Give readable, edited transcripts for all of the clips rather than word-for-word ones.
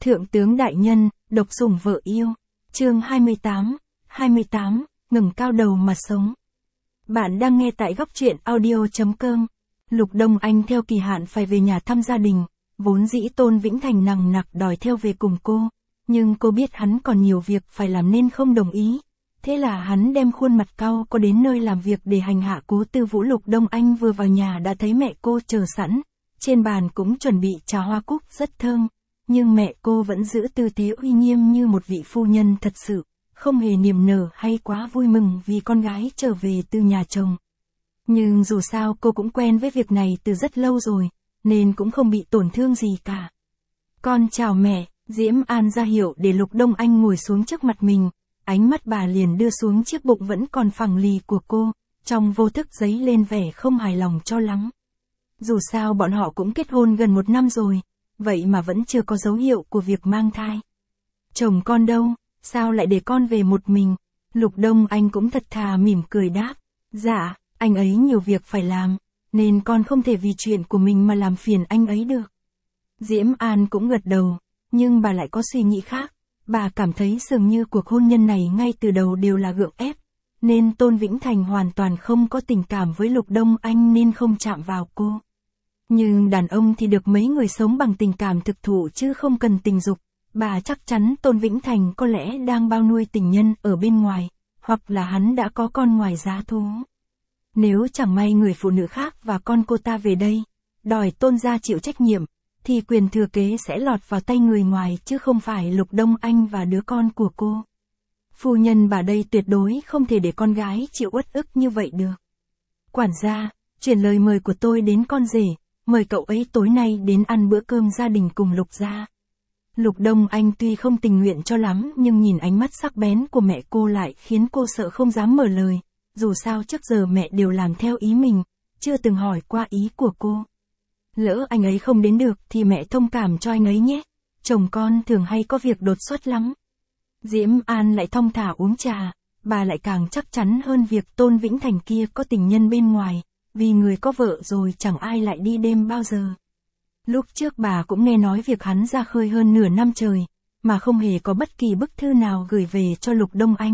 Thượng tướng đại nhân, độc sủng vợ yêu. Chương 28, ngẩng cao đầu mà sống. Bạn đang nghe tại góc truyện audio.com. Lục Đông Anh theo kỳ hạn phải về nhà thăm gia đình, vốn dĩ Tôn Vĩnh Thành nằng nặc đòi theo về cùng cô, nhưng cô biết hắn còn nhiều việc phải làm nên không đồng ý. Thế là hắn đem khuôn mặt cau có đến nơi làm việc để hành hạ Cố Tư Vũ. Lục Đông Anh vừa vào nhà đã thấy mẹ cô chờ sẵn, trên bàn cũng chuẩn bị trà hoa cúc rất thơm, nhưng mẹ cô vẫn giữ tư thế uy nghiêm như một vị phu nhân thật sự, không hề niềm nở hay quá vui mừng vì con gái trở về từ nhà chồng. Nhưng dù sao cô cũng quen với việc này từ rất lâu rồi, nên cũng không bị tổn thương gì cả. Con chào mẹ, Diễm An ra hiệu để Lục Đông Anh ngồi xuống trước mặt mình, ánh mắt bà liền đưa xuống chiếc bụng vẫn còn phẳng lì của cô, trong vô thức dấy lên vẻ không hài lòng cho lắm. Dù sao bọn họ cũng kết hôn gần 1 năm rồi, vậy mà vẫn chưa có dấu hiệu của việc mang thai. Chồng con đâu, sao lại để con về một mình? Lục Đông Anh cũng thật thà mỉm cười đáp, dạ, anh ấy nhiều việc phải làm, nên con không thể vì chuyện của mình mà làm phiền anh ấy được. Diễm An cũng gật đầu, nhưng bà lại có suy nghĩ khác, bà cảm thấy dường như cuộc hôn nhân này ngay từ đầu đều là gượng ép, nên Tôn Vĩnh Thành hoàn toàn không có tình cảm với Lục Đông Anh nên không chạm vào cô. Nhưng đàn ông thì được mấy người sống bằng tình cảm thực thụ chứ không cần tình dục. Bà chắc chắn Tôn Vĩnh Thành có lẽ đang bao nuôi tình nhân ở bên ngoài, hoặc là hắn đã có con ngoài giá thú. Nếu chẳng may người phụ nữ khác và con cô ta về đây, đòi Tôn gia chịu trách nhiệm, thì quyền thừa kế sẽ lọt vào tay người ngoài chứ không phải Lục Đông Anh và đứa con của cô. Phu nhân bà đây tuyệt đối không thể để con gái chịu uất ức như vậy được. Quản gia, chuyển lời mời của tôi đến con rể, mời cậu ấy tối nay đến ăn bữa cơm gia đình cùng Lục gia. Lục Đông Anh tuy không tình nguyện cho lắm nhưng nhìn ánh mắt sắc bén của mẹ cô lại khiến cô sợ không dám mở lời, dù sao trước giờ mẹ đều làm theo ý mình, chưa từng hỏi qua ý của cô. Lỡ anh ấy không đến được thì mẹ thông cảm cho anh ấy nhé, chồng con thường hay có việc đột xuất lắm. Diễm An lại thong thả uống trà, bà lại càng chắc chắn hơn việc Tôn Vĩnh Thành kia có tình nhân bên ngoài, vì người có vợ rồi chẳng ai lại đi đêm bao giờ. Lúc trước bà cũng nghe nói việc hắn ra khơi hơn nửa năm trời, mà không hề có bất kỳ bức thư nào gửi về cho Lục Đông Anh.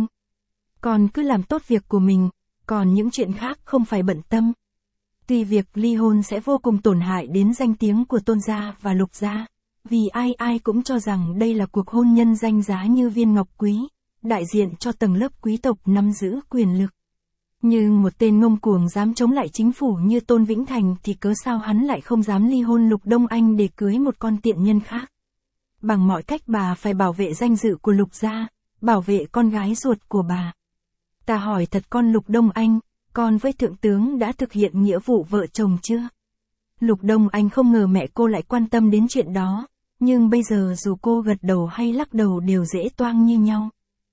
Còn cứ làm tốt việc của mình, còn những chuyện khác không phải bận tâm. Tuy việc ly hôn sẽ vô cùng tổn hại đến danh tiếng của Tôn gia và Lục gia, vì ai ai cũng cho rằng đây là cuộc hôn nhân danh giá như viên ngọc quý, đại diện cho tầng lớp quý tộc nắm giữ quyền lực. Nhưng một tên ngông cuồng dám chống lại chính phủ như Tôn Vĩnh Thành thì cớ sao hắn lại không dám ly hôn Lục Đông Anh để cưới một con tiện nhân khác. Bằng mọi cách bà phải bảo vệ danh dự của Lục gia, bảo vệ con gái ruột của bà. Ta hỏi thật con Lục Đông Anh, con với thượng tướng đã thực hiện nghĩa vụ vợ chồng chưa? Lục Đông Anh không ngờ mẹ cô lại quan tâm đến chuyện đó, nhưng bây giờ dù cô gật đầu hay lắc đầu đều dễ toang như nhau.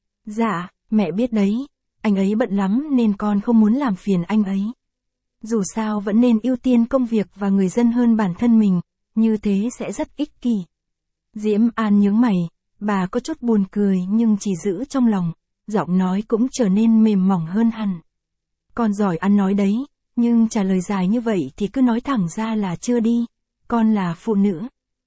Dạ, mẹ biết đấy. Anh ấy bận lắm nên con không muốn làm phiền anh ấy. Dù sao vẫn nên ưu tiên công việc và người dân hơn bản thân mình, như thế sẽ rất ích kỷ. Diễm An nhướng mày, bà có chút buồn cười nhưng chỉ giữ trong lòng, giọng nói cũng trở nên mềm mỏng hơn hẳn. Con giỏi ăn nói đấy, nhưng trả lời dài như vậy thì cứ nói thẳng ra là chưa đi, con là phụ nữ.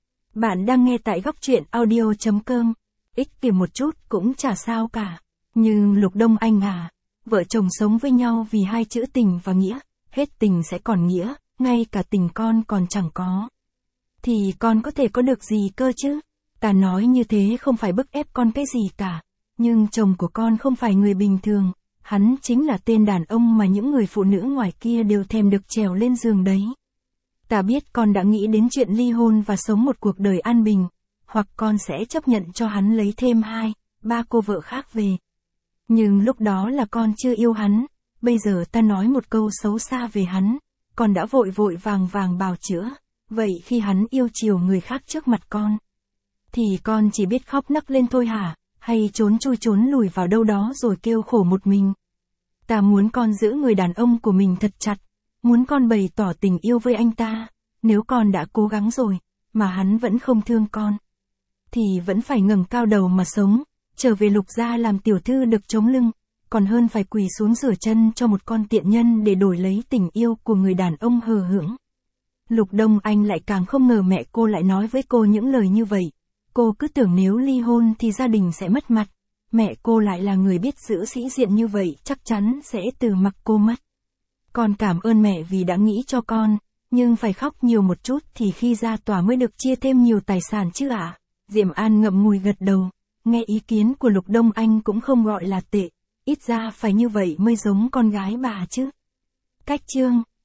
Bạn đang nghe tại góc truyện audio.com, ích kỷ một chút cũng chả sao cả. Nhưng Lục Đông Anh à, vợ chồng sống với nhau vì hai chữ tình và nghĩa, hết tình sẽ còn nghĩa, ngay cả tình con còn chẳng có. Thì con có thể có được gì cơ chứ? Ta nói như thế không phải bức ép con cái gì cả, nhưng chồng của con không phải người bình thường, hắn chính là tên đàn ông mà những người phụ nữ ngoài kia đều thèm được trèo lên giường đấy. Ta biết con đã nghĩ đến chuyện ly hôn và sống một cuộc đời an bình, hoặc con sẽ chấp nhận cho hắn lấy thêm 2-3 cô vợ khác về. Nhưng lúc đó là con chưa yêu hắn, bây giờ ta nói một câu xấu xa về hắn, con đã vội vội vàng vàng bào chữa, vậy khi hắn yêu chiều người khác trước mặt con, thì con chỉ biết khóc nấc lên thôi hả, hay trốn chui trốn lùi vào đâu đó rồi kêu khổ một mình. Ta muốn con giữ người đàn ông của mình thật chặt, muốn con bày tỏ tình yêu với anh ta, nếu con đã cố gắng rồi, mà hắn vẫn không thương con, thì vẫn phải ngẩng cao đầu mà sống. Trở về Lục gia làm tiểu thư được chống lưng, còn hơn phải quỳ xuống rửa chân cho một con tiện nhân để đổi lấy tình yêu của người đàn ông hờ hững. Lục Đông Anh lại càng không ngờ mẹ cô lại nói với cô những lời như vậy. Cô cứ tưởng nếu ly hôn thì gia đình sẽ mất mặt. Mẹ cô lại là người biết giữ sĩ diện như vậy, chắc chắn sẽ từ mặc cô mất. Con cảm ơn mẹ vì đã nghĩ cho con, nhưng phải khóc nhiều một chút thì khi ra tòa mới được chia thêm nhiều tài sản chứ ạ. Diệm An ngậm ngùi gật đầu, nghe ý kiến của Lục Đông Anh cũng không gọi là tệ, ít ra phải như vậy mới giống con gái bà chứ. Cách chương